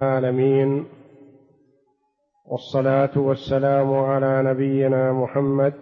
العالمين، والصلاة والسلام على نبينا محمد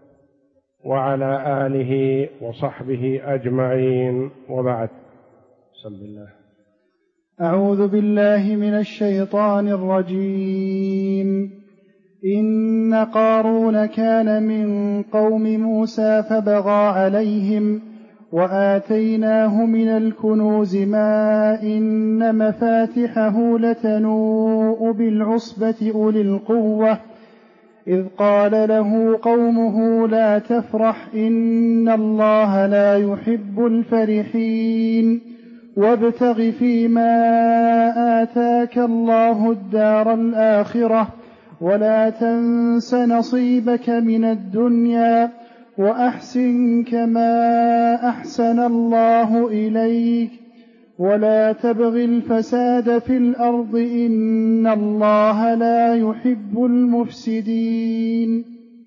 وعلى آله وصحبه أجمعين، وبعد. بسم الله. أعوذ بالله من الشيطان الرجيم. إن قارون كان من قوم موسى فبغى عليهم وآتيناه من الكنوز ما إن مفاتحه لتنوء بالعصبة أولي القوة إذ قال له قومه لا تفرح إن الله لا يحب الفرحين وابتغ فيما آتاك الله الدار الآخرة ولا تنس نصيبك من الدنيا وأحسن كما أحسن الله إليك ولا تبغ الفساد في الأرض إن الله لا يحب المفسدين.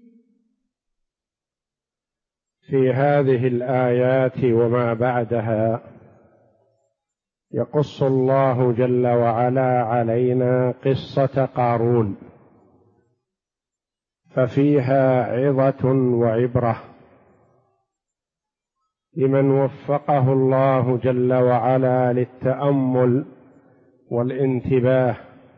في هذه الآيات وما بعدها يقص الله جل وعلا علينا قصة قارون، ففيها عظة وعبرة لمن وفقه الله جل وعلا للتأمل والانتباه،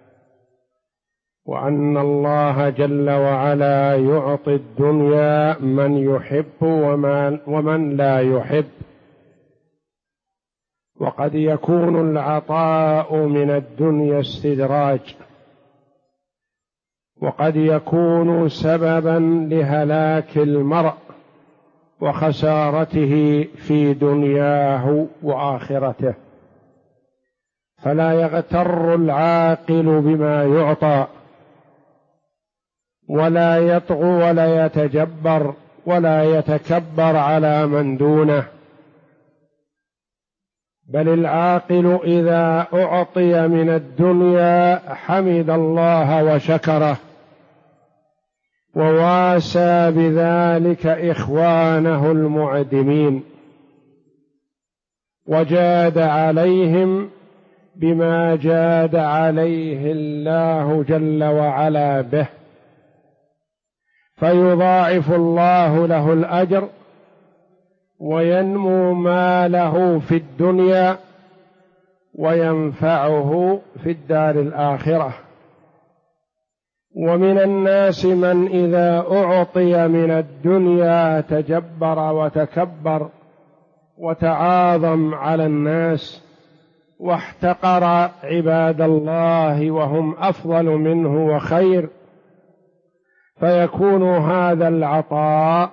وأن الله جل وعلا يعطي الدنيا من يحب ومن لا يحب، وقد يكون العطاء من الدنيا استدراج، وقد يكون سببا لهلاك المرء وخسارته في دنياه وآخرته، فلا يغتر العاقل بما يعطى ولا يطغى ولا يتجبر ولا يتكبر على من دونه، بل العاقل إذا أعطي من الدنيا حمد الله وشكره وواسى بذلك إخوانه المعدمين، وجاد عليهم بما جاد عليه الله جل وعلا به، فيضاعف الله له الأجر وينمو ماله في الدنيا وينفعه في الدار الآخرة. ومن الناس من إذا أعطي من الدنيا تجبر وتكبر وتعاظم على الناس واحتقر عباد الله وهم أفضل منه وخير، فيكون هذا العطاء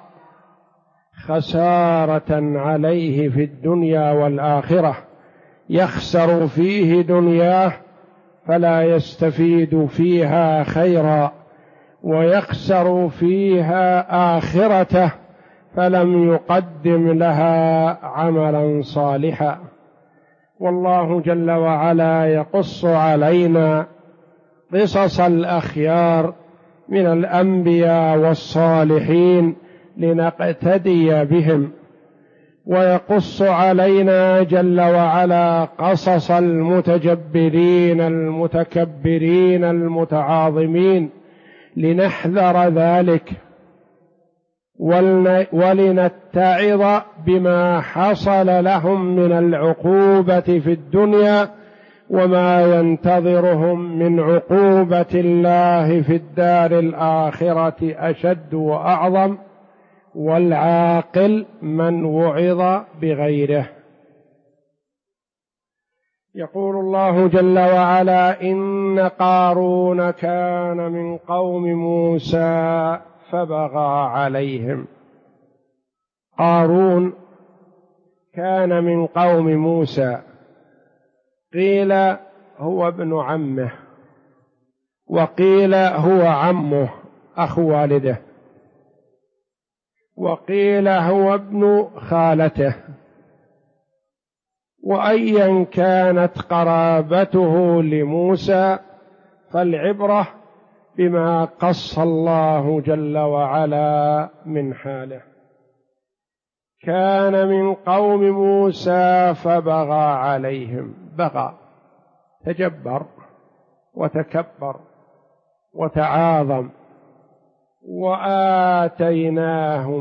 خسارة عليه في الدنيا والآخرة، يخسر فيه دنياه فلا يستفيد فيها خيرا، ويخسر فيها آخرته فلم يقدم لها عملا صالحا. والله جل وعلا يقص علينا قصص الأخيار من الأنبياء والصالحين لنقتدي بهم، ويقص علينا جل وعلا قصص المتجبرين المتكبرين المتعاظمين لنحذر ذلك ولنتعظ بما حصل لهم من العقوبة في الدنيا وما ينتظرهم من عقوبة الله في الدار الآخرة أشد وأعظم، والعاقل من وعظ بغيره. يقول الله جل وعلا: إن قارون كان من قوم موسى فبغى عليهم. قارون كان من قوم موسى، قيل هو ابن عمه، وقيل هو عمه أخو والده، وقيل هو ابن خالته، وأيا كانت قرابته لموسى فالعبرة بما قص الله جل وعلا من حاله. كان من قوم موسى فبغى عليهم، بغى تجبر وتكبر وتعاظم. وآتيناه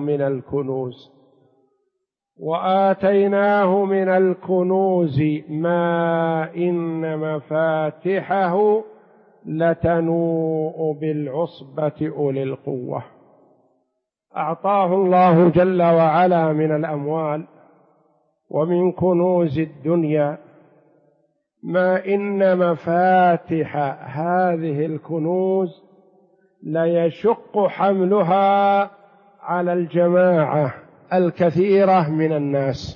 من الكنوز ما إن مفاتحه لتنوء بالعصبة أولي القوة. أعطاه الله جل وعلا من الأموال ومن كنوز الدنيا ما إن مفاتح هذه الكنوز ليشق حملها على الجماعة الكثيرة من الناس.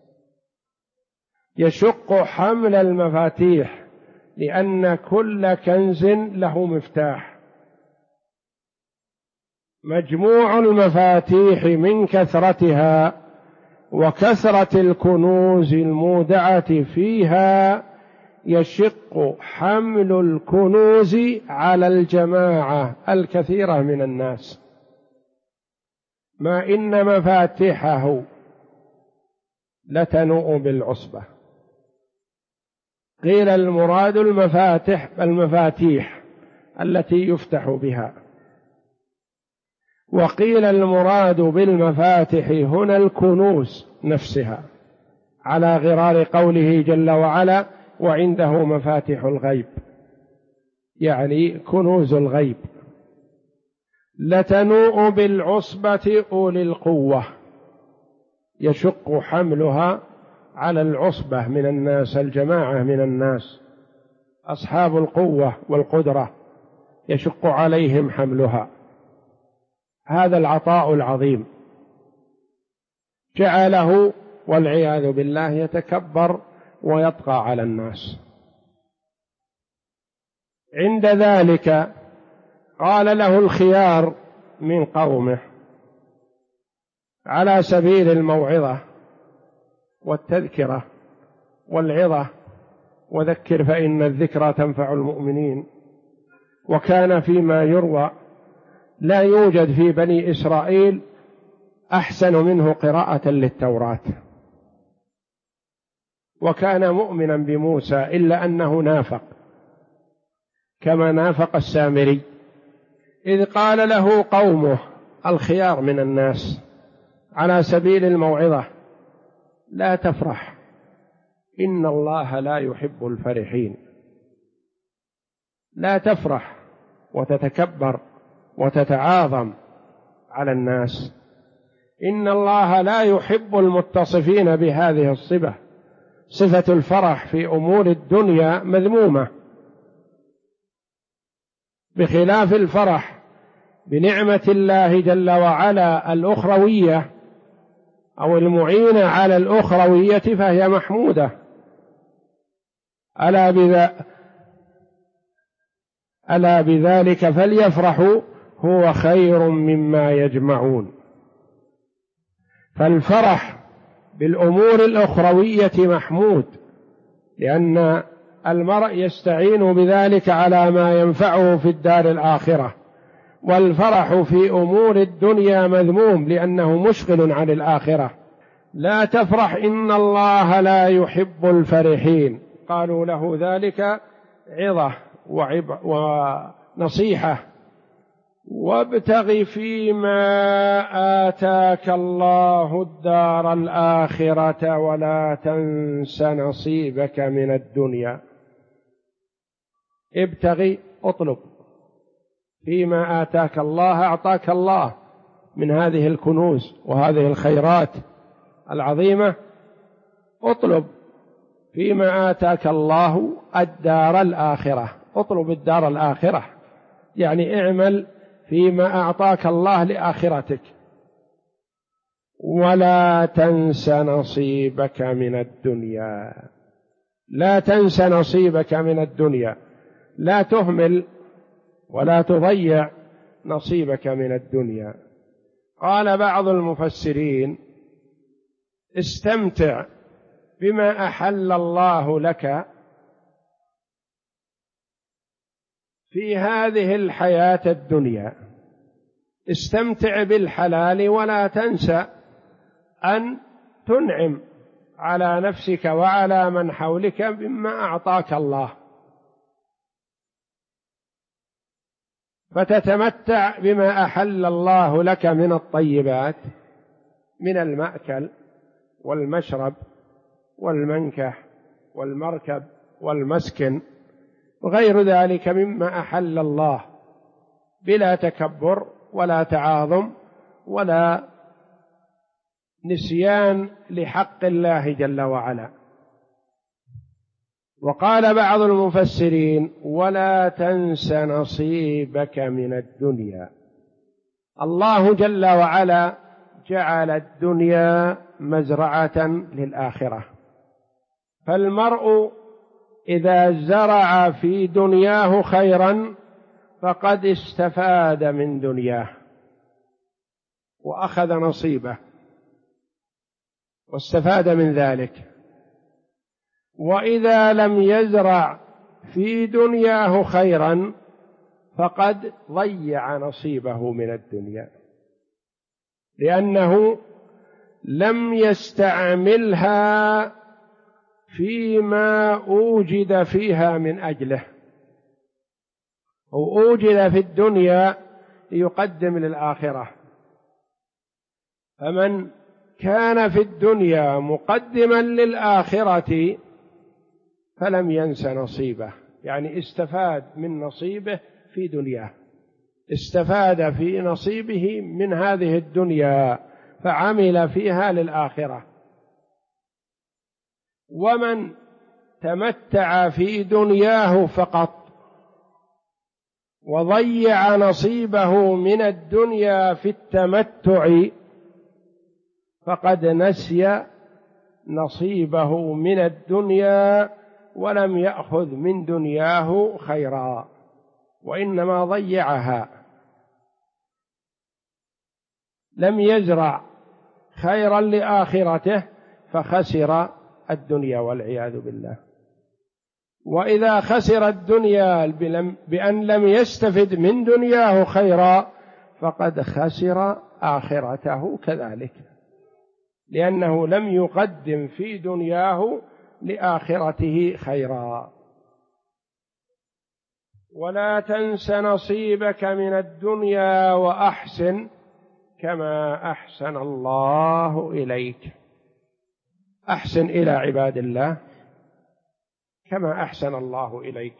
يشق حمل المفاتيح، لأن كل كنز له مفتاح. مجموع المفاتيح من كثرتها وكثرة الكنوز المودعة فيها يشق حمل الكنوز على الجماعة الكثيرة من الناس. ما إن مفاتحه لتنوء بالعصبة. قيل المراد المفاتيح التي يفتح بها، وقيل المراد بالمفاتح هنا الكنوز نفسها، على غرار قوله جل وعلا وعنده مفاتح الغيب، يعني كنوز الغيب. لتنوء بالعصبة أولي القوة، يشق حملها على العصبة من الناس، الجماعة من الناس أصحاب القوة والقدرة يشق عليهم حملها. هذا العطاء العظيم جعله والعياذ بالله يتكبر ويطغى على الناس. عند ذلك قال له الخيار من قومه على سبيل الموعظة والتذكرة والعظة، وذكر فإن الذكرى تنفع المؤمنين. وكان فيما يروى لا يوجد في بني إسرائيل أحسن منه قراءة للتوراة، وكان مؤمنا بموسى إلا أنه نافق كما نافق السامري، إذ قال له قومه الخيار من الناس على سبيل الموعظة لا تفرح، إن الله لا يحب الفرحين. لا تفرح وتتكبر وتتعاظم على الناس، إن الله لا يحب المتصفين بهذه الصفة. صفة الفرح في أمور الدنيا مذمومة، بخلاف الفرح بنعمة الله جل وعلا الأخروية أو المعينة على الأخروية فهي محمودة. ألا بذلك فليفرحوا هو خير مما يجمعون. فالفرح بالأمور الأخروية محمود، لأن المرء يستعين بذلك على ما ينفعه في الدار الآخرة، والفرح في أمور الدنيا مذموم لأنه مشغل عن الآخرة. لا تفرح إن الله لا يحب الفرحين. قالوا له ذلك عظة ونصيحة. وابتغ فيما آتاك الله الدار الآخرة ولا تنس نصيبك من الدنيا. ابتغي، اطلب فيما آتاك الله، أعطاك الله من هذه الكنوز وهذه الخيرات العظيمة. اطلب فيما آتاك الله الدار الآخرة، اطلب الدار الآخرة، يعني اعمل فيما أعطاك الله لآخرتك. ولا تنس نصيبك من الدنيا، لا تنس نصيبك من الدنيا، لا تهمل ولا تضيع نصيبك من الدنيا. قال بعض المفسرين استمتع بما أحل الله لك في هذه الحياة الدنيا، استمتع بالحلال ولا تنسى أن تنعم على نفسك وعلى من حولك بما أعطاك الله. فتتمتع بما أحل الله لك من الطيبات، من المأكل والمشرب والمنكح والمركب والمسكن وغير ذلك مما أحل الله، بلا تكبر ولا تعاظم ولا نسيان لحق الله جل وعلا. وقال بعض المفسرين: ولا تنس نصيبك من الدنيا. الله جل وعلا جعل الدنيا مزرعة للآخرة، فالمرء إذا زرع في دنياه خيرا فقد استفاد من دنياه وأخذ نصيبه واستفاد من ذلك، وإذا لم يزرع في دنياه خيرا فقد ضيع نصيبه من الدنيا، لأنه لم يستعملها فيما أوجد فيها من أجله، وأوجد في الدنيا ليقدم للآخرة. فمن كان في الدنيا مقدما للآخرة فلم ينس نصيبه، يعني استفاد من نصيبه في دنياه، استفاد في نصيبه من هذه الدنيا فعمل فيها للآخرة. ومن تمتع في دنياه فقط وضيع نصيبه من الدنيا في التمتع فقد نسي نصيبه من الدنيا ولم يأخذ من دنياه خيرا، وإنما ضيعها، لم يزرع خيرا لآخرته فخسر الدنيا والعياذ بالله. وإذا خسر الدنيا بأن لم يستفد من دنياه خيرا فقد خسر آخرته كذلك، لأنه لم يقدم في دنياه لآخرته خيرا. ولا تنس نصيبك من الدنيا وأحسن كما أحسن الله إليك. أحسن إلى عباد الله كما أحسن الله إليك.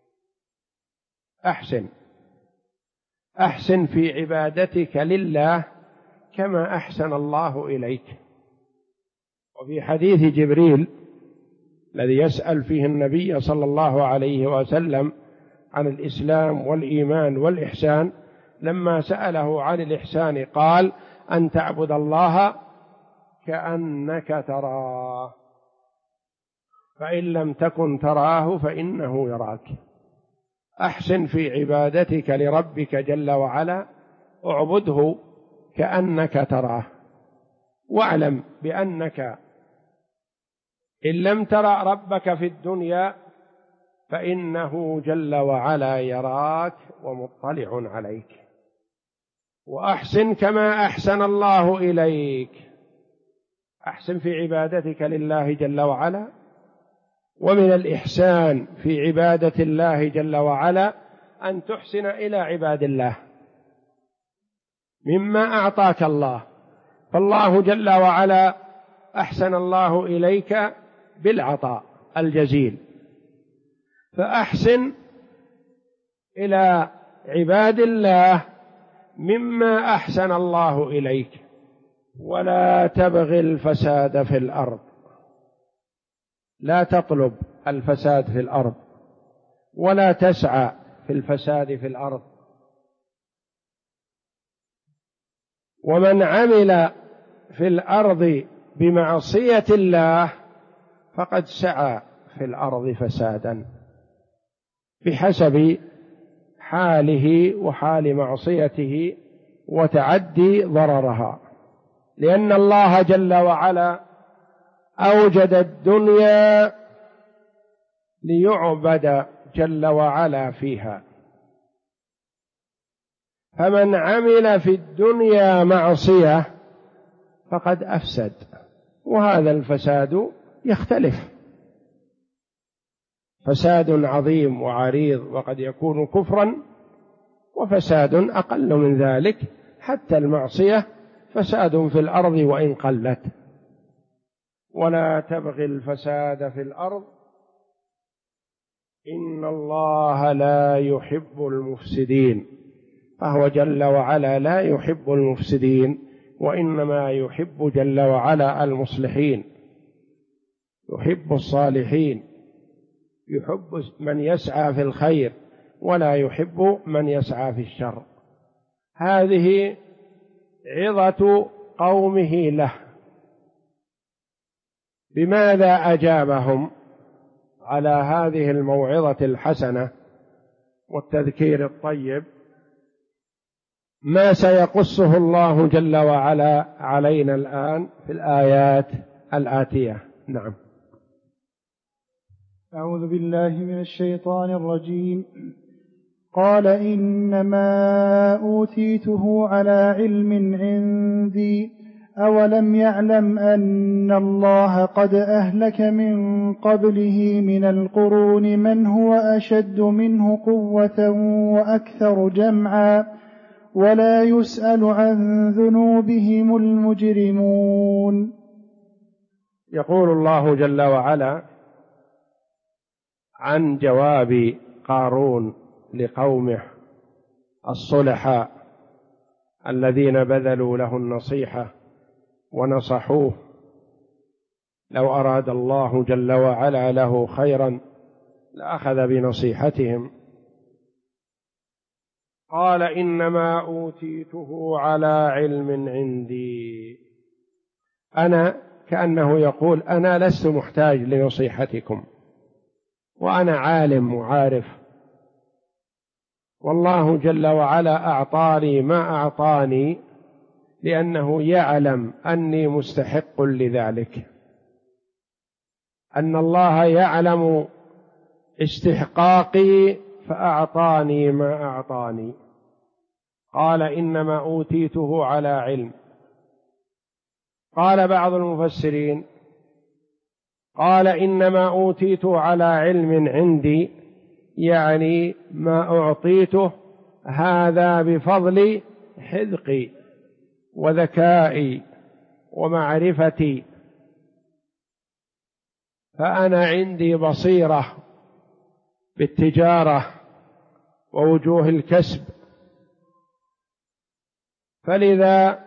أحسن في عبادتك لله كما أحسن الله إليك. وفي حديث جبريل الذي يسأل فيه النبي صلى الله عليه وسلم عن الإسلام والإيمان والإحسان، لما سأله عن الإحسان قال: أن تعبد الله كأنك تراه فإن لم تكن تراه فإنه يراك. أحسن في عبادتك لربك جل وعلا، اعبده كأنك تراه، واعلم بأنك إن لم ترى ربك في الدنيا فإنه جل وعلا يراك ومطلع عليك. وأحسن كما أحسن الله إليك. أحسن في عبادتك لله جل وعلا. ومن الإحسان في عبادة الله جل وعلا أن تحسن إلى عباد الله مما أعطاك الله، فالله جل وعلا أحسن الله إليك بالعطاء الجزيل، فأحسن إلى عباد الله مما أحسن الله إليك. ولا تبغ الفساد في الأرض، لا تطلب الفساد في الأرض ولا تسعى في الفساد في الأرض. ومن عمل في الأرض بمعصية الله فقد سعى في الأرض فسادا بحسب حاله وحال معصيته وتعدي ضررها، لأن الله جل وعلا أوجد الدنيا ليعبد جل وعلا فيها، فمن عمل في الدنيا معصية فقد أفسد، وهذا الفساد يختلف، فساد عظيم وعريض، وقد يكون كفرا وفساد أقل من ذلك، حتى المعصية فساد في الأرض وإن قلت. ولا تبغي الفساد في الأرض إن الله لا يحب المفسدين، فهو جل وعلا لا يحب المفسدين، وإنما يحب جل وعلا المصلحين، يحب الصالحين، يحب من يسعى في الخير ولا يحب من يسعى في الشر. هذه عظة قومه له. بماذا أجابهم على هذه الموعظة الحسنة والتذكير الطيب؟ ما سيقصه الله جل وعلا علينا الآن في الآيات الآتية. نعم. أعوذ بالله من الشيطان الرجيم. قال إنما أوتيته على علم عندي أولم يعلم أن الله قد أهلك من قبله من القرون من هو أشد منه قوة وأكثر جمعا ولا يسأل عن ذنوبهم المجرمون. يقول الله جل وعلا عن جواب قارون لقومه الصلحاء الذين بذلوا له النصيحة ونصحوه: لو أراد الله جل وعلا له خيرا لأخذ بنصيحتهم. قال إنما أوتيته على علم عندي. أنا كأنه يقول أنا لست محتاج لنصيحتكم، وأنا عالم وعارف، والله جل وعلا أعطاني ما أعطاني لأنه يعلم أني مستحق لذلك، أن الله يعلم استحقاقي فأعطاني ما أعطاني. قال إنما أوتيته على علم. قال بعض المفسرين قال إنما أوتيته على علم عندي، يعني ما أعطيته هذا بفضل حذقي وذكائي ومعرفتي، فأنا عندي بصيرة بالتجارة ووجوه الكسب، فلذا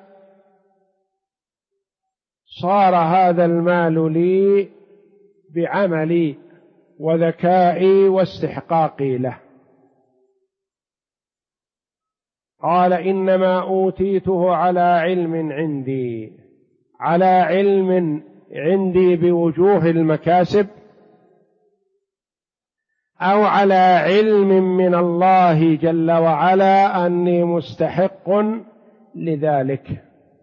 صار هذا المال لي بعملي وذكائي واستحقاقي له. قال إنما أوتيته على علم عندي، على علم عندي بوجوه المكاسب، أو على علم من الله جل وعلا أني مستحق لذلك،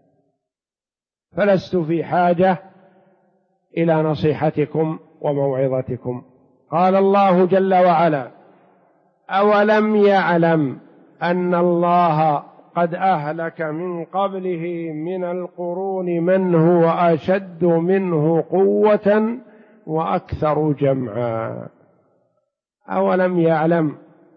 فلست في حاجة إلى نصيحتكم وموعظتكم. قال الله جل وعلا: أولم يعلم أن الله قد أهلك من قبله من القرون من هو أشد منه قوة وأكثر جمعا. أولم يعلم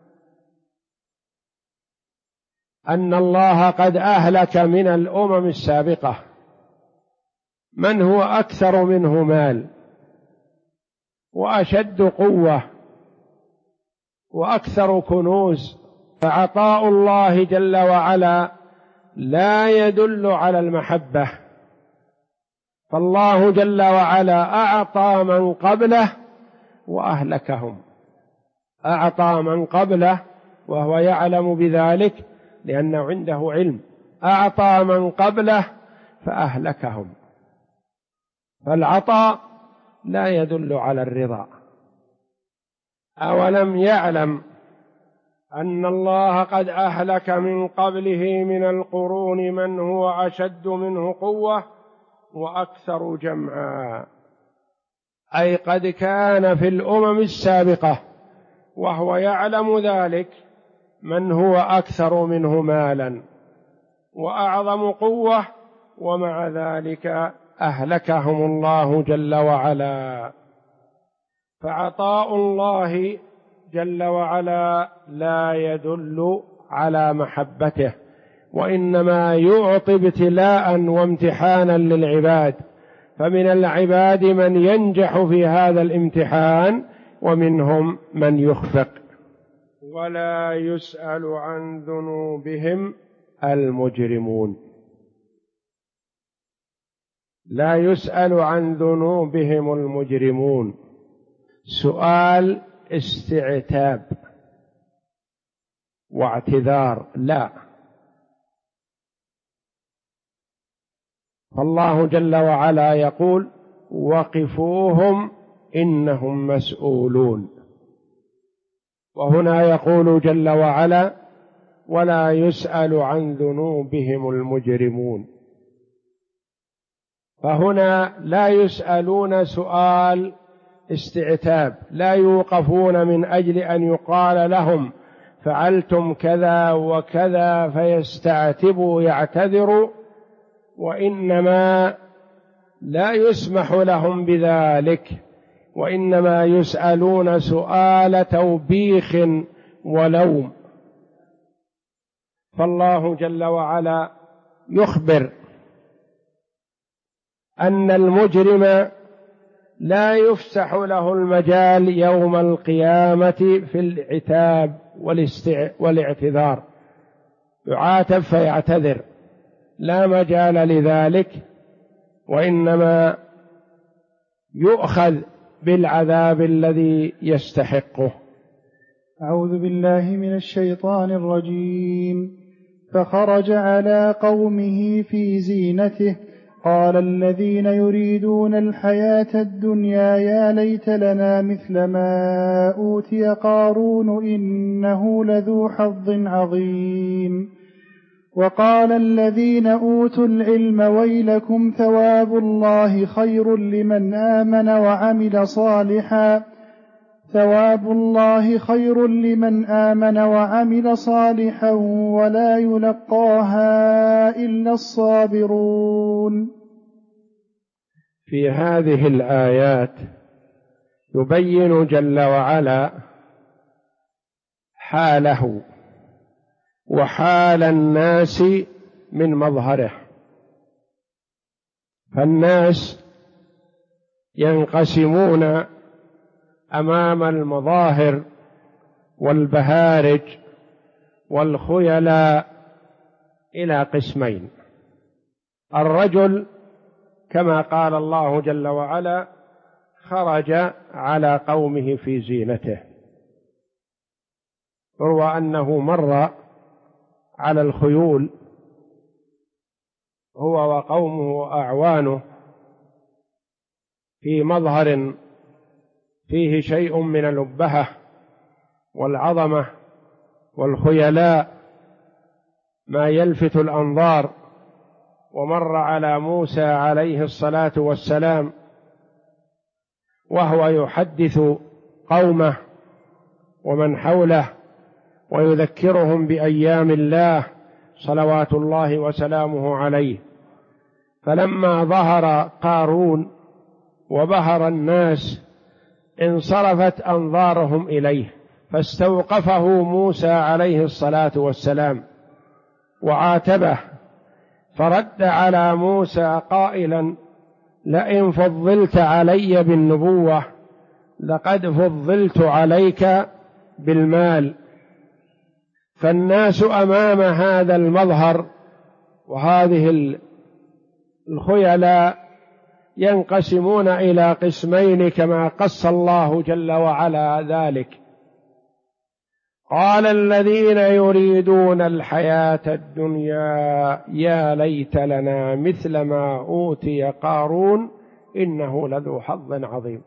أن الله قد أهلك من الأمم السابقة من هو أكثر منه مال وأشد قوة وأكثر كنوز. فعطاء الله جل وعلا لا يدل على المحبة، فالله جل وعلا أعطى من قبله وأهلكهم، أعطى من قبله وهو يعلم بذلك لأنه عنده علم، أعطى من قبله فأهلكهم. فالعطاء لا يدل على الرضا. أولم يعلم أن الله قد أهلك من قبله من القرون من هو أشد منه قوة وأكثر جمعا، أي قد كان في الأمم السابقة وهو يعلم ذلك من هو أكثر منه مالا وأعظم قوة، ومع ذلك أهلكهم الله جل وعلا. فعطاء الله جل وعلا لا يدل على محبته، وإنما يعطي ابتلاء وامتحانا للعباد، فمن العباد من ينجح في هذا الامتحان ومنهم من يخفق. ولا يسأل عن ذنوبهم المجرمون، لا يسأل عن ذنوبهم المجرمون، سؤال استعتاب واعتذار، لا، فالله جل وعلا يقول وقفوهم إنهم مسؤولون، وهنا يقول جل وعلا ولا يسأل عن ذنوبهم المجرمون، فهنا لا يسألون سؤال استعتاب، لا يوقفون من أجل أن يقال لهم فعلتم كذا وكذا فيستعتبوا يعتذروا، وإنما لا يسمح لهم بذلك، وإنما يسألون سؤال توبيخ ولوم. فالله جل وعلا يخبر أن المجرم لا يفسح له المجال يوم القيامة في العتاب والاعتذار، يعاتب فيعتذر، لا مجال لذلك، وإنما يؤخذ بالعذاب الذي يستحقه. أعوذ بالله من الشيطان الرجيم. فخرج على قومه في زينته قال الذين يريدون الحياة الدنيا يا ليت لنا مثل ما أوتي قارون إنه لذو حظ عظيم. وقال الذين أوتوا العلم ويلكم ثواب الله خير لمن آمن وعمل صالحا، ثواب الله خير لمن آمن وعمل صالحا ولا يلقاها إلا الصابرون. في هذه الآيات يبين جل وعلا حاله وحال الناس من مظهره، فالناس ينقسمون أمام المظاهر والبهارج والخيلاء إلى قسمين. الرجل كما قال الله جل وعلا خرج على قومه في زينته، روى أنه مر على الخيول هو وقومه وأعوانه في مظهر فيه شيء من الأبهة والعظمة والخيلاء ما يلفت الأنظار، ومر على موسى عليه الصلاة والسلام وهو يحدث قومه ومن حوله ويذكرهم بأيام الله صلوات الله وسلامه عليه، فلما ظهر قارون وبهر الناس انصرفت أنظارهم إليه، فاستوقفه موسى عليه الصلاة والسلام وعاتبه، فرد على موسى قائلا لئن فضلت علي بالنبوة لقد فضلت عليك بالمال. فالناس أمام هذا المظهر وهذه الخيلاء ينقسمون إلى قسمين كما قص الله جل وعلا ذلك. قال الذين يريدون الحياة الدنيا يا ليت لنا مثل ما أوتي قارون إنه لذو حظ عظيم،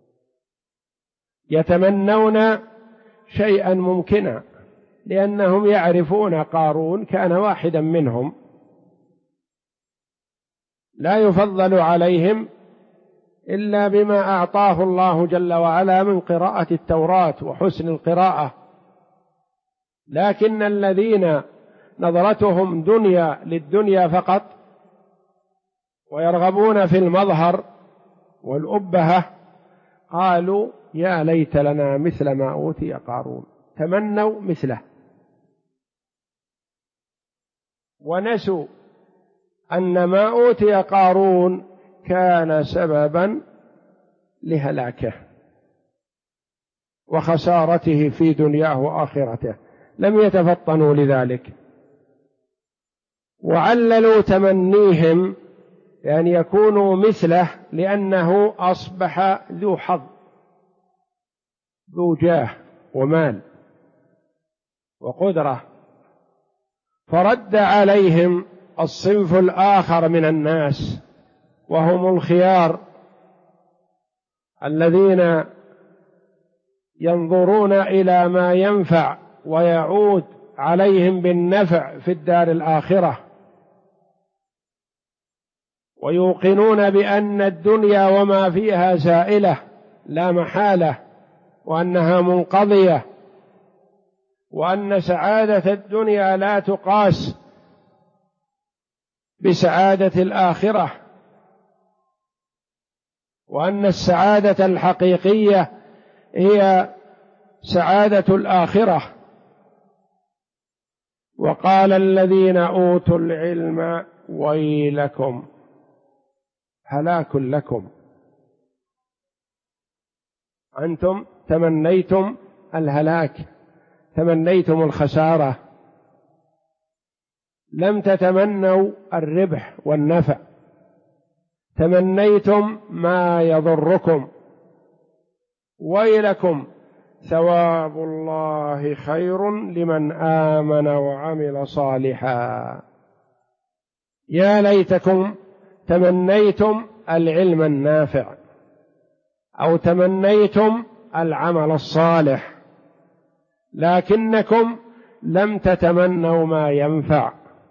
يتمنون شيئا ممكنا لأنهم يعرفون قارون كان واحدا منهم، لا يفضل عليهم إلا بما أعطاه الله جل وعلا من قراءة التوراة وحسن القراءة، لكن الذين نظرتهم دنيا للدنيا فقط ويرغبون في المظهر والأبهة قالوا يا ليت لنا مثل ما أوتي قارون، تمنوا مثله. ونسوا أن ما أوتي قارون كان سببا لهلاكه وخسارته في دنياه وآخرته، لم يتفطنوا لذلك، وعللوا تمنيهم يعني يكونوا مثله لأنه أصبح ذو حظ ذو جاه ومال وقدرة، فرد عليهم الصنف الآخر من الناس وهم الخيار الذين ينظرون إلى ما ينفع ويعود عليهم بالنفع في الدار الآخرة، ويوقنون بأن الدنيا وما فيها زائلة لا محالة، وأنها منقضية، وأن سعادة الدنيا لا تقاس بسعادة الآخرة، وأن السعادة الحقيقية هي سعادة الآخرة. وقال الذين أوتوا العلم ويلكم، هلاك لكم، أنتم تمنيتم الهلاك، تمنيتم الخسارة، لم تتمنوا الربح والنفع، تمنيتم ما يضركم. ويلكم ثواب الله خير لمن آمن وعمل صالحا. يا ليتكم تمنيتم العلم النافع أو تمنيتم العمل الصالح، لكنكم لم تتمنوا ما ينفع،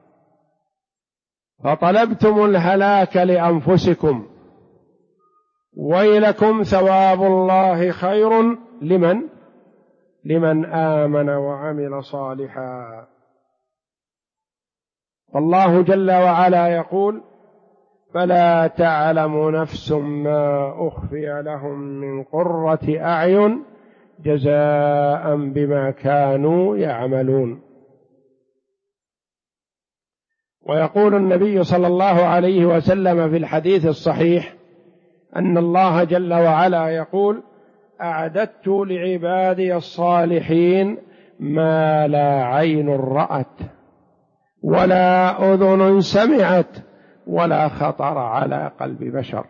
فطلبتم الهلاك لأنفسكم. ويلكم ثواب الله خير لمن آمن وعمل صالحا. فالله جل وعلا يقول: فلا تعلم نفس ما أخفي لهم من قرة أعين جزاء بما كانوا يعملون. ويقول النبي صلى الله عليه وسلم في الحديث الصحيح أن الله جل وعلا يقول: أعددت لعبادي الصالحين ما لا عين رأت ولا أذن سمعت ولا خطر على قلب بشر.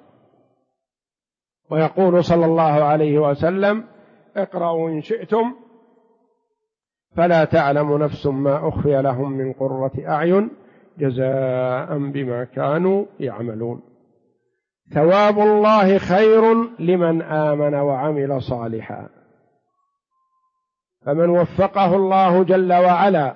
ويقول صلى الله عليه وسلم: اقرأوا إن شئتم فلا تعلم نفس ما أخفي لهم من قرة أعين جزاء بما كانوا يعملون. ثواب الله خير لمن آمن وعمل صالحا. فمن وفقه الله جل وعلا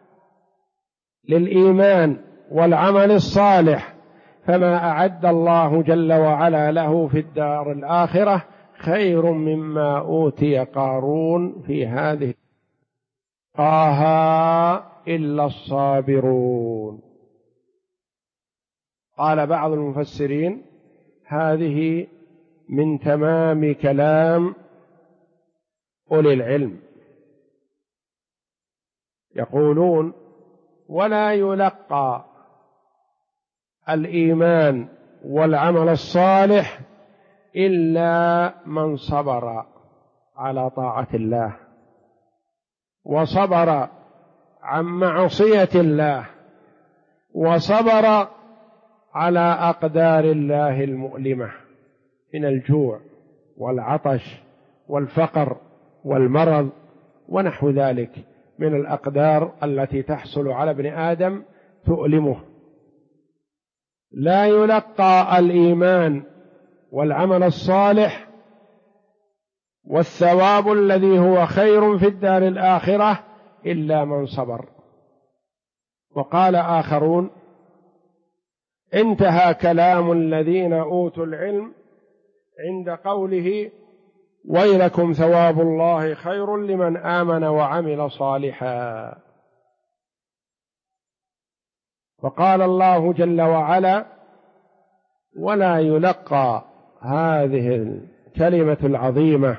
للإيمان والعمل الصالح فما أعد الله جل وعلا له في الدار الآخرة خير مما أوتي قارون في هذه إلا الصابرون. قال بعض المفسرين: هذه من تمام كلام أولي العلم، يقولون: ولا يلقى الإيمان والعمل الصالح إلا من صبر على طاعة الله وصبر عن معصية الله وصبر على أقدار الله المؤلمة من الجوع والعطش والفقر والمرض ونحو ذلك من الأقدار التي تحصل على ابن آدم تؤلمه. لا يلقى الإيمان والعمل الصالح والثواب الذي هو خير في الدار الآخرة إلا من صبر. وقال آخرون: انتهى كلام الذين أوتوا العلم عند قوله: ويلكم ثواب الله خير لمن آمن وعمل صالحا. وقال الله جل وعلا: ولا يلقى هذه الكلمة العظيمة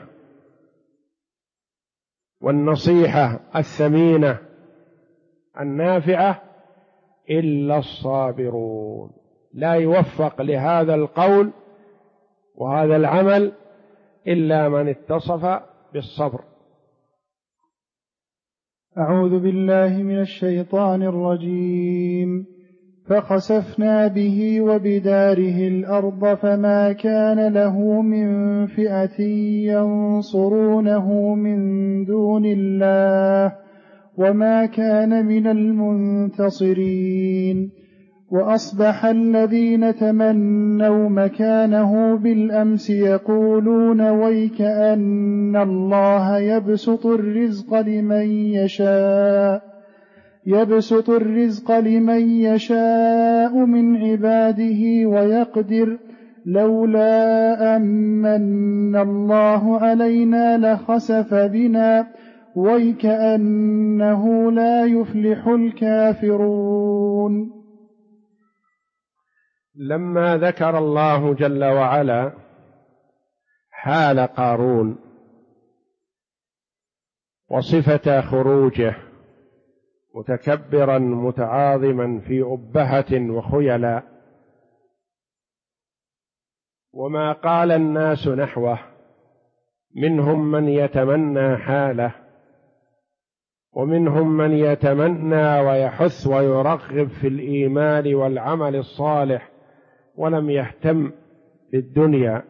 والنصيحة الثمينة النافعة إلا الصابرون. لا يوفق لهذا القول وهذا العمل إلا من اتصف بالصبر. أعوذ بالله من الشيطان الرجيم. فخسفنا به وبداره الأرض فما كان له من فئة ينصرونه من دون الله وما كان من المنتصرين. وأصبح الذين تمنوا مكانه بالأمس يقولون ويكأن الله يبسط الرزق لمن يشاء من عباده ويقدر لولا أمن الله علينا لخسف بنا ويكأنه لا يفلح الكافرون. لما ذكر الله جل وعلا حال قارون وصفة خروجه متكبرا متعاظما في أبهة وخيلاء، وما قال الناس نحوه، منهم من يتمنى حاله ومنهم من يتمنى ويحث ويرغب في الإيمان والعمل الصالح ولم يهتم بالدنيا.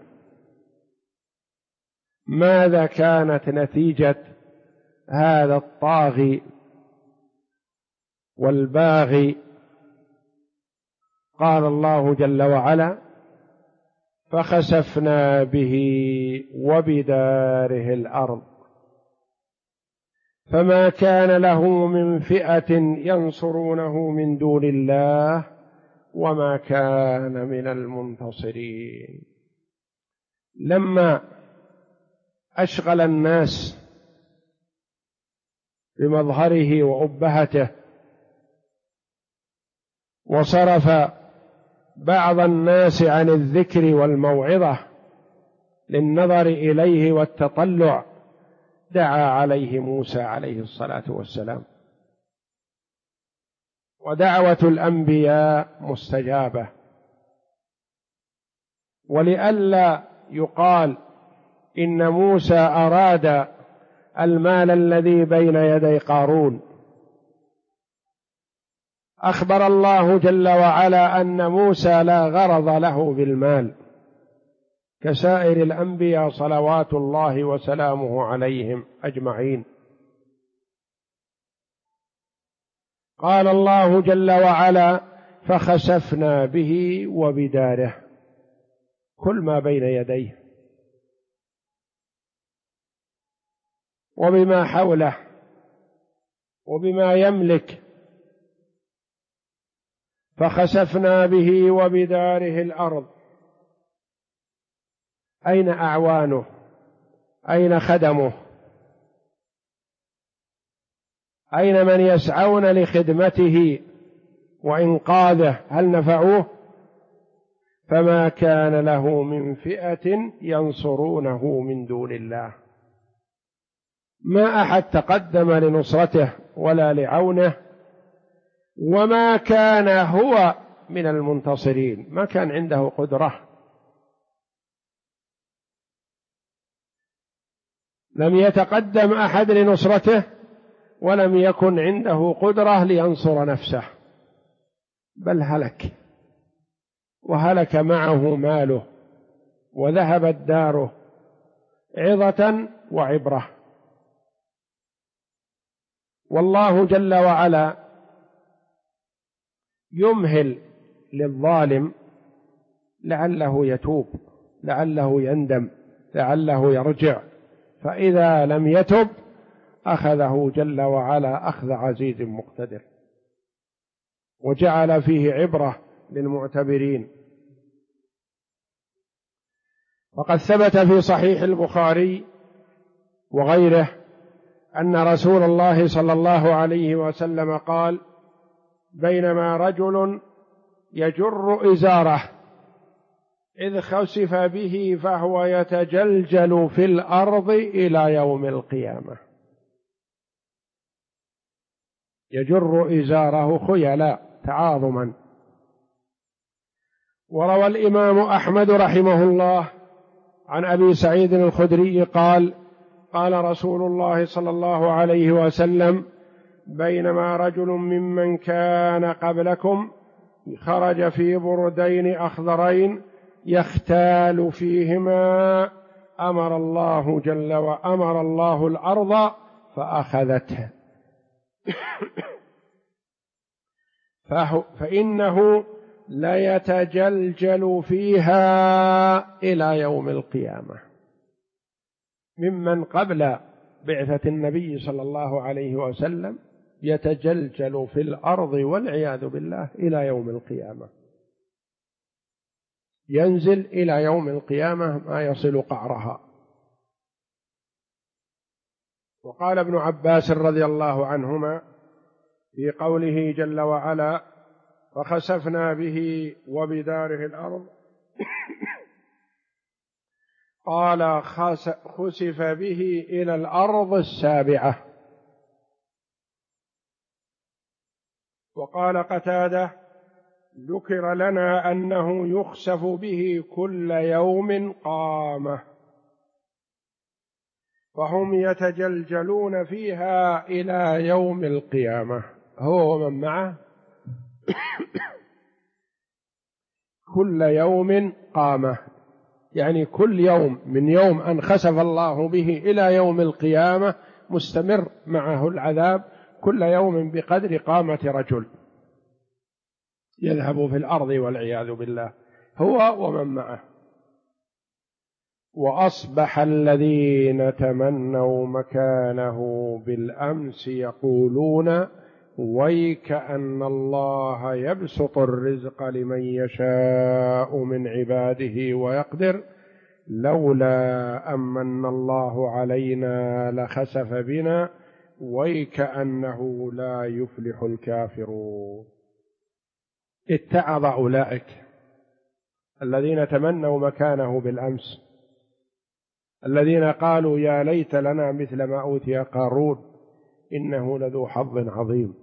ماذا كانت نتيجة هذا الطاغي والباغي؟ قال الله جل وعلا: فخسفنا به وبداره الأرض فما كان له من فئة ينصرونه من دون الله وما كان من المنتصرين. لما أشغل الناس بمظهره وأبهته وصرف بعض الناس عن الذكر والموعظة للنظر إليه والتطلع، دعا عليه موسى عليه الصلاة والسلام. ودعوة الأنبياء مستجابة. ولئلا يقال إن موسى أراد المال الذي بين يدي قارون، أخبر الله جل وعلا أن موسى لا غرض له بالمال كسائر الأنبياء صلوات الله وسلامه عليهم أجمعين. قال الله جل وعلا: فخسفنا به وبداره، كل ما بين يديه وبما حوله وبما يملك. فخسفنا به وبداره الأرض. أين أعوانه؟ أين خدمه؟ أين من يسعون لخدمته وإنقاذه؟ هل نفعوه؟ فما كان له من فئة ينصرونه من دون الله. ما أحد تقدم لنصرته ولا لعونه، وما كان هو من المنتصرين، ما كان عنده قدرة، لم يتقدم أحد لنصرته ولم يكن عنده قدرة لينصر نفسه، بل هلك، وهلك معه ماله وذهبت داره، عظة وعبرة. والله جل وعلا يمهل للظالم لعله يتوب، لعله يندم، لعله يرجع، فإذا لم يتب أخذه جل وعلا أخذ عزيز مقتدر، وجعل فيه عبرة للمعتبرين. وقد ثبت في صحيح البخاري وغيره أن رسول الله صلى الله عليه وسلم قال: بينما رجل يجر إزاره إذ خسف به فهو يتجلجل في الأرض إلى يوم القيامة. يجر إزاره خيلاء تعاظما. وروى الإمام أحمد رحمه الله عن أبي سعيد الخدري قال: قال رسول الله صلى الله عليه وسلم: بينما رجل ممن كان قبلكم خرج في بردين أخضرين يختال فيهما أمر الله الأرض فأخذته فإنه ليتجلجل فيها إلى يوم القيامة. ممن قبل بعثة النبي صلى الله عليه وسلم يتجلجل في الأرض والعياذ بالله إلى يوم القيامة، ينزل إلى يوم القيامة ما يصل قعرها. وقال ابن عباس رضي الله عنهما في قوله جل وعلا: فخسفنا به وبداره الأرض، قال: خسف به إلى الأرض السابعة. وقال قتادة: ذكر لنا أنه يخسف به كل يوم قامة، فهم يتجلجلون فيها إلى يوم القيامة، هو ومن معه كل يوم قامة، يعني كل يوم من يوم أن خسف الله به إلى يوم القيامة مستمر معه العذاب، كل يوم بقدر قامة رجل يذهب في الأرض والعياذ بالله، هو ومن معه. وأصبح الذين تمنوا مكانه بالأمس يقولون: ويك أن الله يبسط الرزق لمن يشاء من عباده ويقدر، لولا أمن الله علينا لخسف بنا، ويك أنه لا يفلح الكافرون. اتعظ أولئك الذين تمنوا مكانه بالأمس، الذين قالوا: يا ليت لنا مثل ما أوتي قارون إنه لذو حظ عظيم.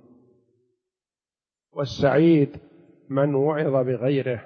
والسعيد من وعظ بغيره.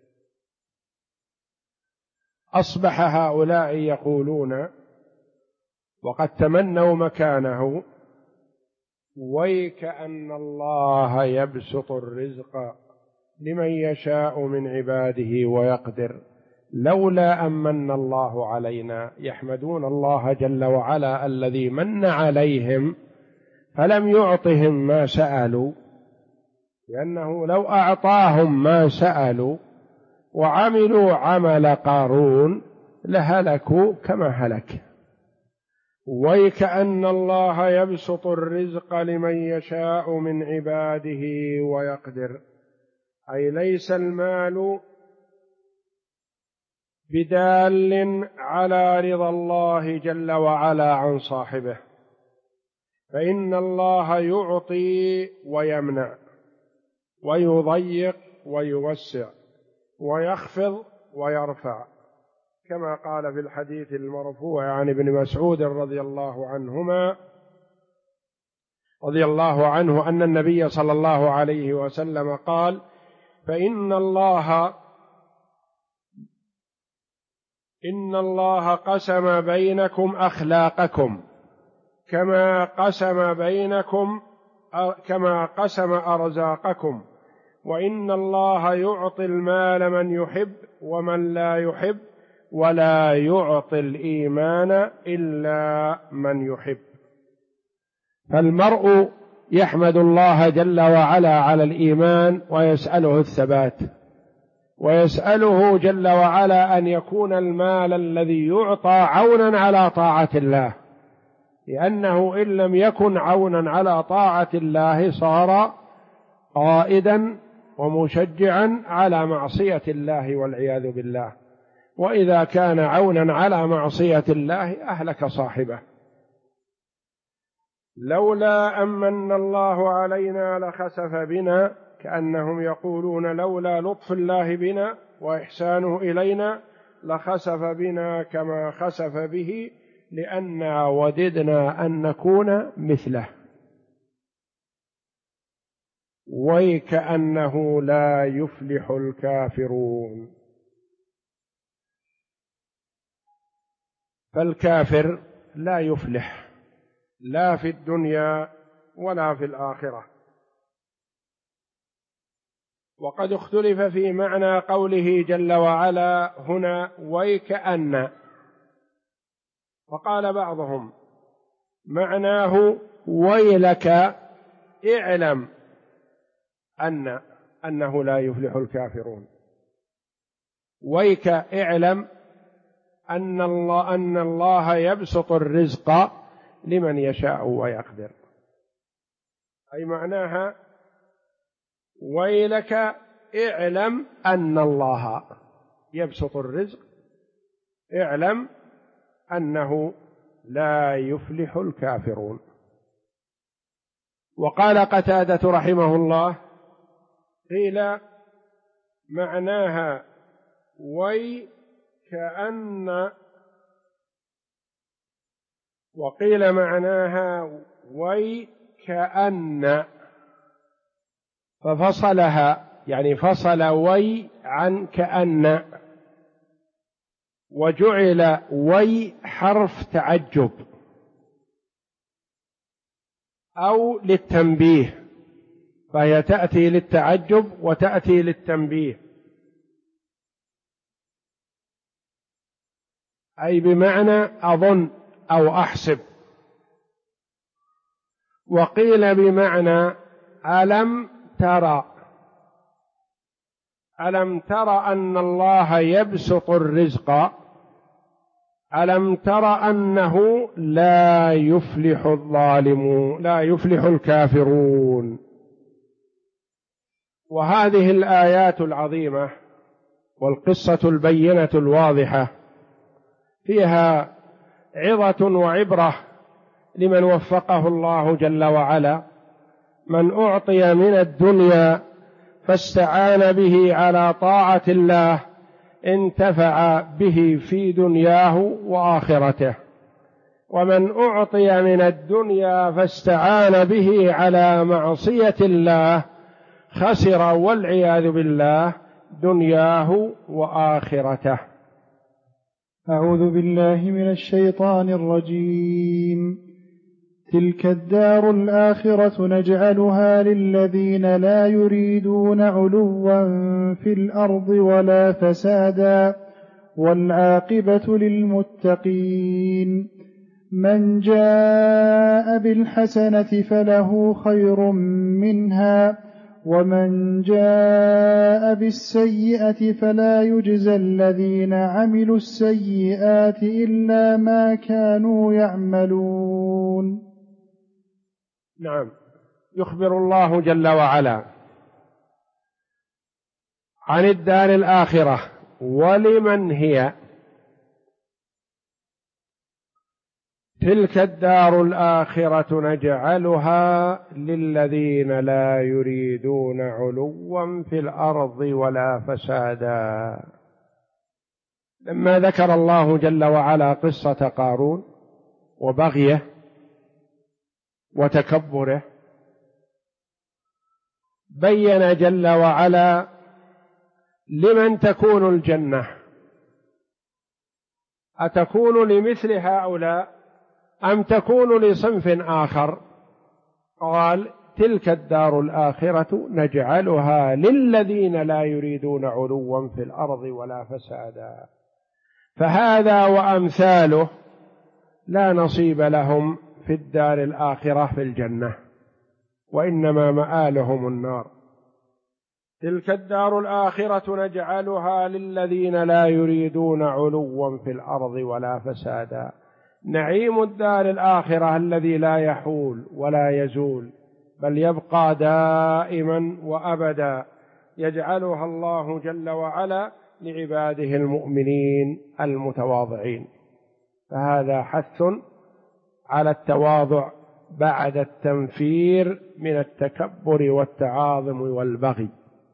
أصبح هؤلاء يقولون وقد تمنوا مكانه: ويك أن الله يبسط الرزق لمن يشاء من عباده ويقدر، لولا أمن الله علينا. يحمدون الله جل وعلا الذي من عليهم فلم يعطهم ما سألوا، لأنه لو أعطاهم ما سألوا وعملوا عمل قارون لهلكوا كما هلك. ويك أن الله يبسط الرزق لمن يشاء من عباده ويقدر، أي ليس المال بدال على رضا الله جل وعلا عن صاحبه، فإن الله يعطي ويمنع ويضيق ويوسع ويخفض ويرفع، كما قال في الحديث المرفوع عن ابن مسعود رضي الله عنه أن النبي صلى الله عليه وسلم قال: فإن الله قسم بينكم أخلاقكم كما قسم أرزاقكم، وإن الله يعطي المال من يحب ومن لا يحب، ولا يعطي الإيمان إلا من يحب. فالمرء يحمد الله جل وعلا على الإيمان ويسأله الثبات، ويسأله جل وعلا أن يكون المال الذي يعطى عونا على طاعة الله، لأنه إن لم يكن عونا على طاعة الله صار قائدا ومشجعا على معصية الله والعياذ بالله، وإذا كان عونا على معصية الله أهلك صاحبه. لولا أمن الله علينا لخسف بنا، كأنهم يقولون لولا لطف الله بنا وإحسانه إلينا لخسف بنا كما خسف به، لأننا وددنا أن نكون مثله. ويكأنه لا يفلح الكافرون. فالكافر لا يفلح لا في الدنيا ولا في الآخرة. وقد اختلف في معنى قوله جل وعلا هنا ويكأن، فقال بعضهم معناه ويلك اعلم أنه لا يفلح الكافرون. ويك اعلم أن الله يبسط الرزق لمن يشاء ويقدر، أي معناها ويلك اعلم أن الله يبسط الرزق، اعلم أنه لا يفلح الكافرون. وقال قتادة رحمه الله قيل معناها ويكأن، وقيل معناها ويكأن، ففصلها يعني فصل وي عن كأن، وجعل وي حرف تعجب أو للتنبيه، فهي تأتي للتعجب وتأتي للتنبيه، أي بمعنى أظن أو أحسب. وقيل بمعنى ألم ترى، ألم تر أن الله يبسط الرزق، ألم تر أنه لا يفلح الظالمون، لا يفلح الكافرون. وهذه الآيات العظيمة والقصة البينة الواضحة فيها عظة وعبرة لمن وفقه الله جل وعلا، من أعطي من الدنيا فاستعان به على طاعة الله انتفع به في دنياه وآخرته، ومن أعطي من الدنيا فاستعان به على معصية الله خسر والعياذ بالله دنياه وآخرته. أعوذ بالله من الشيطان الرجيم. تلك الدار الآخرة نجعلها للذين لا يريدون علوا في الأرض ولا فسادا والعاقبة للمتقين. من جاء بالحسنة فله خير منها ومن جاء بالسيئة فلا يجزى الذين عملوا السيئات إلا ما كانوا يعملون. نعم، يخبر الله جل وعلا عن الدار الآخرة ولمن هي. تلك الدار الآخرة نجعلها للذين لا يريدون علوا في الأرض ولا فسادا. لما ذكر الله جل وعلا قصة قارون وبغيه وتكبره، بين جل وعلا لمن تكون الجنة، أتكون لمثل هؤلاء أم تكون لصنف آخر؟ قال تلك الدار الآخرة نجعلها للذين لا يريدون علوا في الأرض ولا فسادا. فهذا وأمثاله لا نصيب لهم في الدار الآخرة في الجنة، وإنما مآلهم النار. تلك الدار الآخرة نجعلها للذين لا يريدون علوا في الأرض ولا فسادا. نعيم الدار الآخرة الذي لا يحول ولا يزول بل يبقى دائما وأبدا، يجعلها الله جل وعلا لعباده المؤمنين المتواضعين. فهذا حث على التواضع بعد التنفير من التكبر والتعاظم والبغي.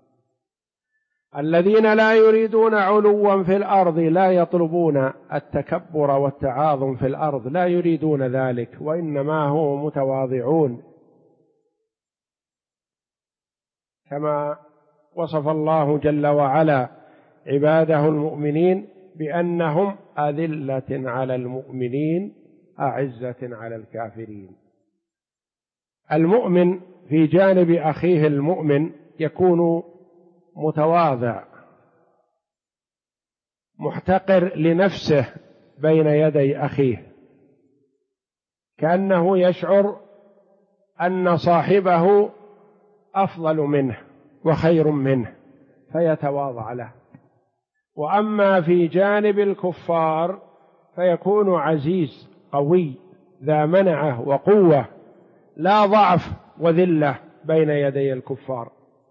الذين لا يريدون علوا في الأرض لا يطلبون التكبر والتعاظم في الأرض، لا يريدون ذلك، وإنما هم متواضعون كما وصف الله جل وعلا عباده المؤمنين بأنهم أذلة على المؤمنين أعزة على الكافرين. المؤمن في جانب أخيه المؤمن يكون متواضع محتقر لنفسه بين يدي أخيه، كأنه يشعر أن صاحبه أفضل منه وخير منه فيتواضع له. وأما في جانب الكفار فيكون عزيز قوي ذا منعة وقوة، لا ضعف وذلة بين يدي الكفار،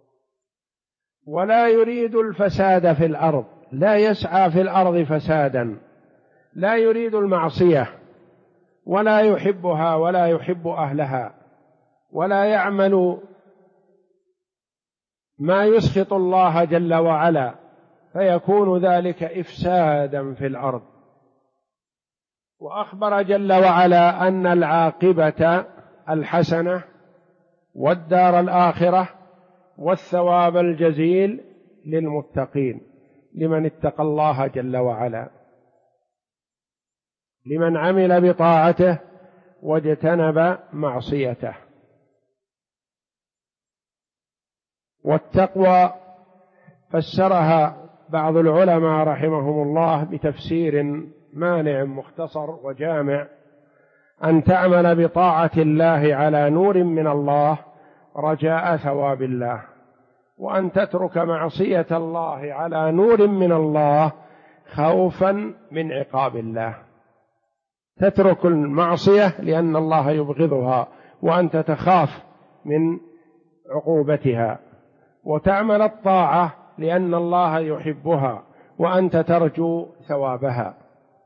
ولا يريد الفساد في الأرض، لا يسعى في الأرض فسادا، لا يريد المعصية ولا يحبها ولا يحب أهلها، ولا يعمل ما يسخط الله جل وعلا، فيكون ذلك إفسادا في الأرض. وأخبر جل وعلا أن العاقبة الحسنة والدار الآخرة والثواب الجزيل للمتقين، لمن اتقى الله جل وعلا، لمن عمل بطاعته واجتنب معصيته. والتقوى فسرها بعض العلماء رحمهم الله بتفسير مانع مختصر وجامع: أن تعمل بطاعة الله على نور من الله رجاء ثواب الله، وأن تترك معصية الله على نور من الله خوفا من عقاب الله. تترك المعصية لأن الله يبغضها وأنت تخاف من عقوبتها، وتعمل الطاعة لأن الله يحبها وأنت ترجو ثوابها.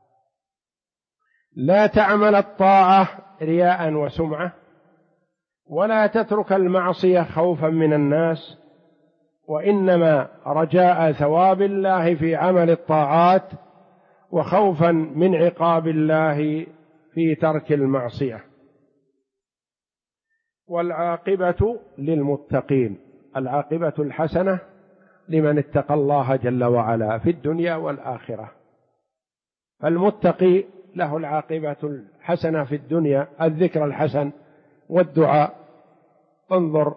لا تعمل الطاعة رياء وسمعة، ولا تترك المعصية خوفا من الناس، وإنما رجاء ثواب الله في عمل الطاعات وخوفا من عقاب الله في ترك المعصية. والعاقبة للمتقين، العاقبة الحسنة لمن اتقى الله جل وعلا في الدنيا والآخرة. فالمتقي له العاقبة الحسنة في الدنيا، الذكر الحسن والدعاء. انظر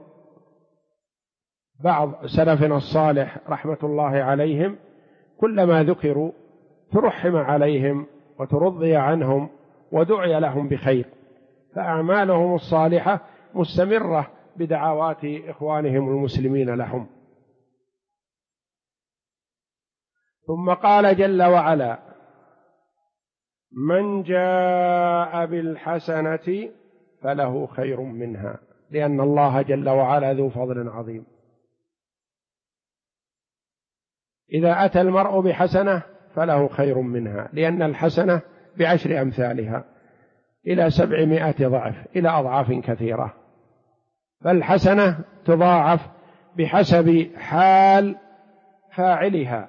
بعض سلفنا الصالح رحمة الله عليهم كلما ذكروا ترحم عليهم وترضي عنهم ودعي لهم بخير، فأعمالهم الصالحة مستمرة بدعوات إخوانهم المسلمين لهم. ثم قال جل وعلا: من جاء بالحسنة فله خير منها، لأن الله جل وعلا ذو فضل عظيم. إذا أتى المرء بحسنة فله خير منها، لأن الحسنة بعشر أمثالها إلى 700 ضعف، إلى أضعاف كثيرة. فالحسنة تضاعف بحسب حال فاعلها،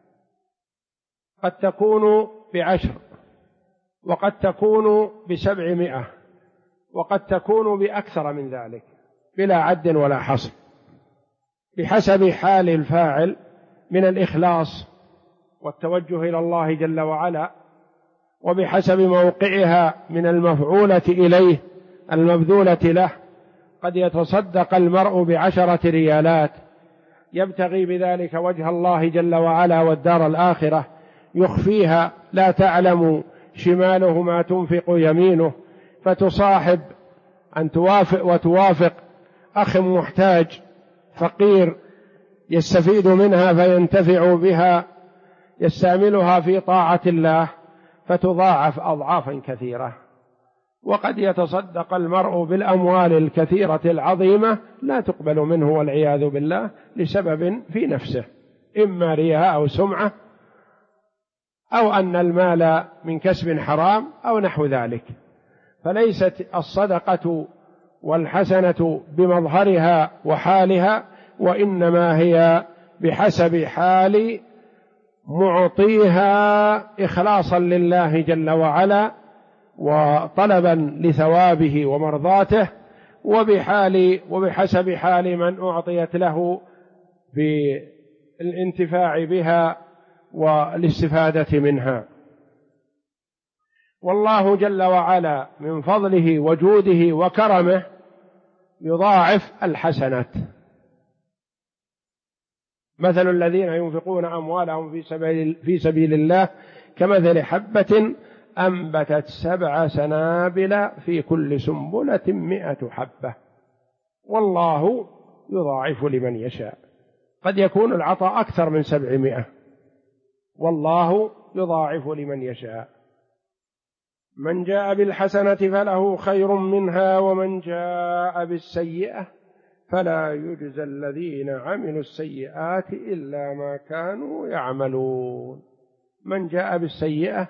قد تكون ب10، وقد تكون ب700، وقد تكون بأكثر من ذلك بلا عد ولا حصر، بحسب حال الفاعل من الإخلاص والتوجه إلى الله جل وعلا، وبحسب موقعها من المفعولة إليه المبذولة له. قد يتصدق المرء ب10 ريالات يبتغي بذلك وجه الله جل وعلا والدار الآخرة، يخفيها لا تعلم شماله ما تنفق يمينه، فتصاحب أن توافق وتوافق أخ محتاج فقير يستفيد منها فينتفع بها، يستعملها في طاعة الله، فتضاعف أضعافا كثيرة. وقد يتصدق المرء بالأموال الكثيرة العظيمة لا تقبل منه والعياذ بالله لسبب في نفسه، إما رياء أو سمعة، أو أن المال من كسب حرام أو نحو ذلك. فليست الصدقة والحسنة بمظهرها وحالها، وإنما هي بحسب حال معطيها إخلاصا لله جل وعلا وطلبا لثوابه ومرضاته، وبحسب حال من أعطيت له في الانتفاع بها والاستفادة منها. والله جل وعلا من فضله وجوده وكرمه يضاعف الحسنات. مثل الذين ينفقون أموالهم في سبيل الله كمثل حبة أنبتت 7 سنابل في كل سنبلة 100 حبة والله يضاعف لمن يشاء. قد يكون العطاء أكثر من 700 والله يضاعف لمن يشاء. من جاء بالحسنة فله خير منها ومن جاء بالسيئة فلا يجزى الذين عملوا السيئات إلا ما كانوا يعملون. من جاء بالسيئة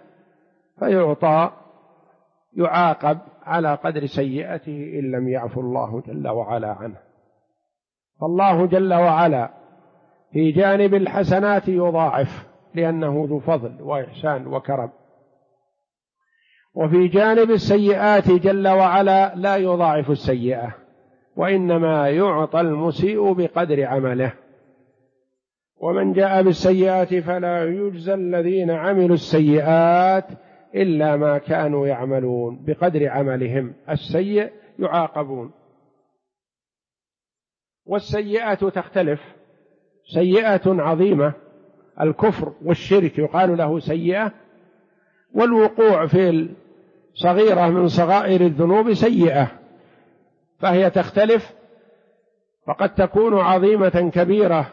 يعاقب على قدر سيئته إن لم يعفو الله جل وعلا عنه. فالله جل وعلا في جانب الحسنات يضاعف لأنه ذو فضل وإحسان وكرم، وفي جانب السيئات جل وعلا لا يضاعف السيئة وإنما يعطى المسيء بقدر عمله. ومن جاء بالسيئات فلا يجزى الذين عملوا السيئات إلا ما كانوا يعملون بقدر عملهم السيء يعاقبون. والسيئة تختلف، سيئة عظيمة الكفر والشرك يقال له سيئة، والوقوع في صغيرة من صغائر الذنوب سيئة، فهي تختلف، فقد تكون عظيمة كبيرة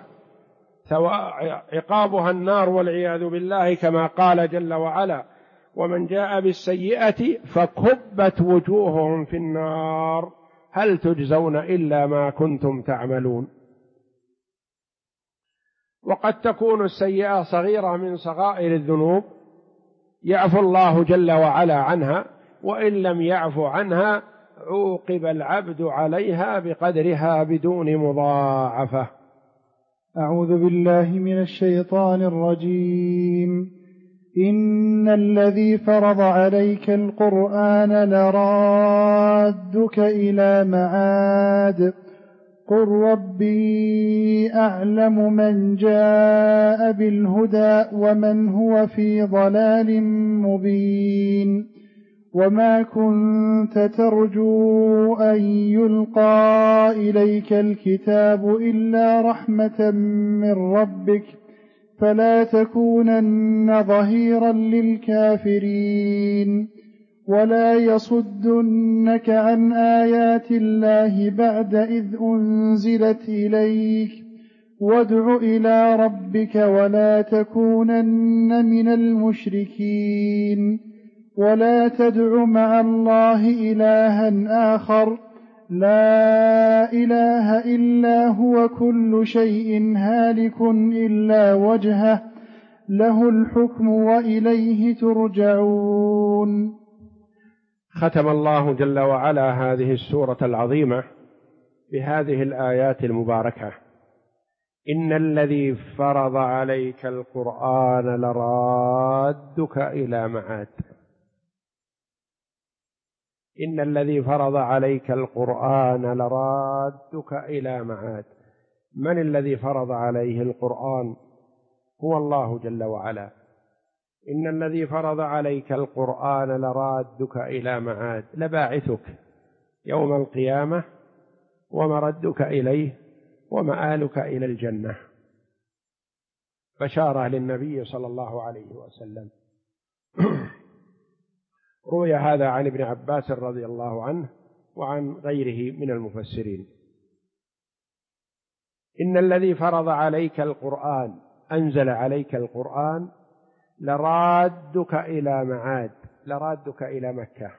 عقابها النار والعياذ بالله كما قال جل وعلا: ومن جاء بالسيئة فكبت وجوههم في النار هل تجزون إلا ما كنتم تعملون. وقد تكون السيئة صغيرة من صغائر الذنوب يعفو الله جل وعلا عنها، وإن لم يعفو عنها عوقب العبد عليها بقدرها بدون مضاعفة. أعوذ بالله من الشيطان الرجيم. إن الذي فرض عليك القرآن لرادك إلى معاد قل ربي أعلم من جاء بالهدى ومن هو في ضلال مبين وما كنت ترجو أن يلقى إليك الكتاب إلا رحمة من ربك فلا تكونن ظهيرا للكافرين ولا يصدنك عن آيات الله بعد إذ أنزلت إليك وادع إلى ربك ولا تكونن من المشركين ولا تدع مع الله إلها آخر لا إله إلا هو كل شيء هالك إلا وجهه له الحكم وإليه ترجعون. ختم الله جل وعلا هذه السورة العظيمة بهذه الآيات المباركة: إن الذي فرض عليك القرآن لرادك إلى معاد. إن الذي فرض عليك القرآن لرادك إلى معاد. من الذي فرض عليه القرآن؟ هو الله جل وعلا. إن الذي فرض عليك القرآن لرادك إلى معاد، لباعثك يوم القيامة ومردك إليه ومآلك إلى الجنة. بشارة للنبي صلى الله عليه وسلم. روي هذا عن ابن عباس رضي الله عنه وعن غيره من المفسرين. إن الذي فرض عليك القرآن، أنزل عليك القرآن، لرادك إلى معاد، لرادك إلى مكة.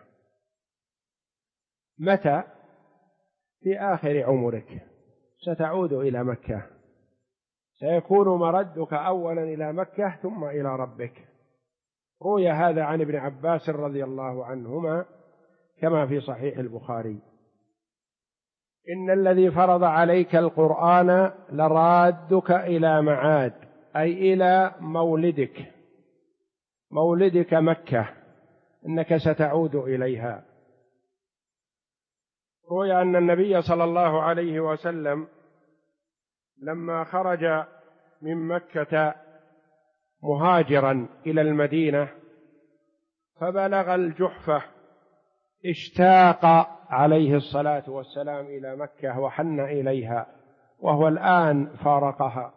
متى؟ في آخر عمرك ستعود إلى مكة، سيكون مردك أولا إلى مكة ثم إلى ربك. روي هذا عن ابن عباس رضي الله عنهما كما في صحيح البخاري. إن الذي فرض عليك القرآن لرادك إلى معاد، أي إلى مولدك، مولدك مكة، إنك ستعود إليها. روي أن النبي صلى الله عليه وسلم لما خرج من مكة مهاجرا إلى المدينة فبلغ الجحفة اشتاق عليه الصلاة والسلام إلى مكة وحن إليها، وهو الآن فارقها،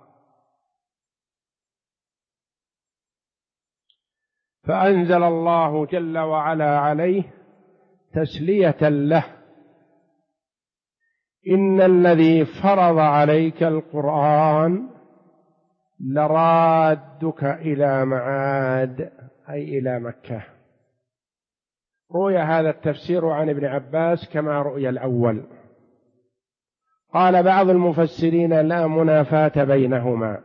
فأنزل الله جل وعلا عليه تسلية له: إن الذي فرض عليك القرآن لرادك إلى معاد، أي إلى مكة. روي هذا التفسير عن ابن عباس كما رؤي الأول. قال بعض المفسرين: لا منافاة بينهما،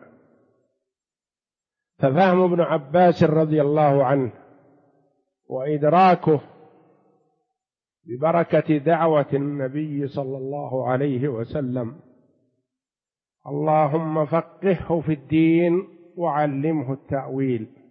ففهم ابن عباس رضي الله عنه وإدراكه ببركة دعوة النبي صلى الله عليه وسلم: اللهم فقهه في الدين وعلمه التأويل.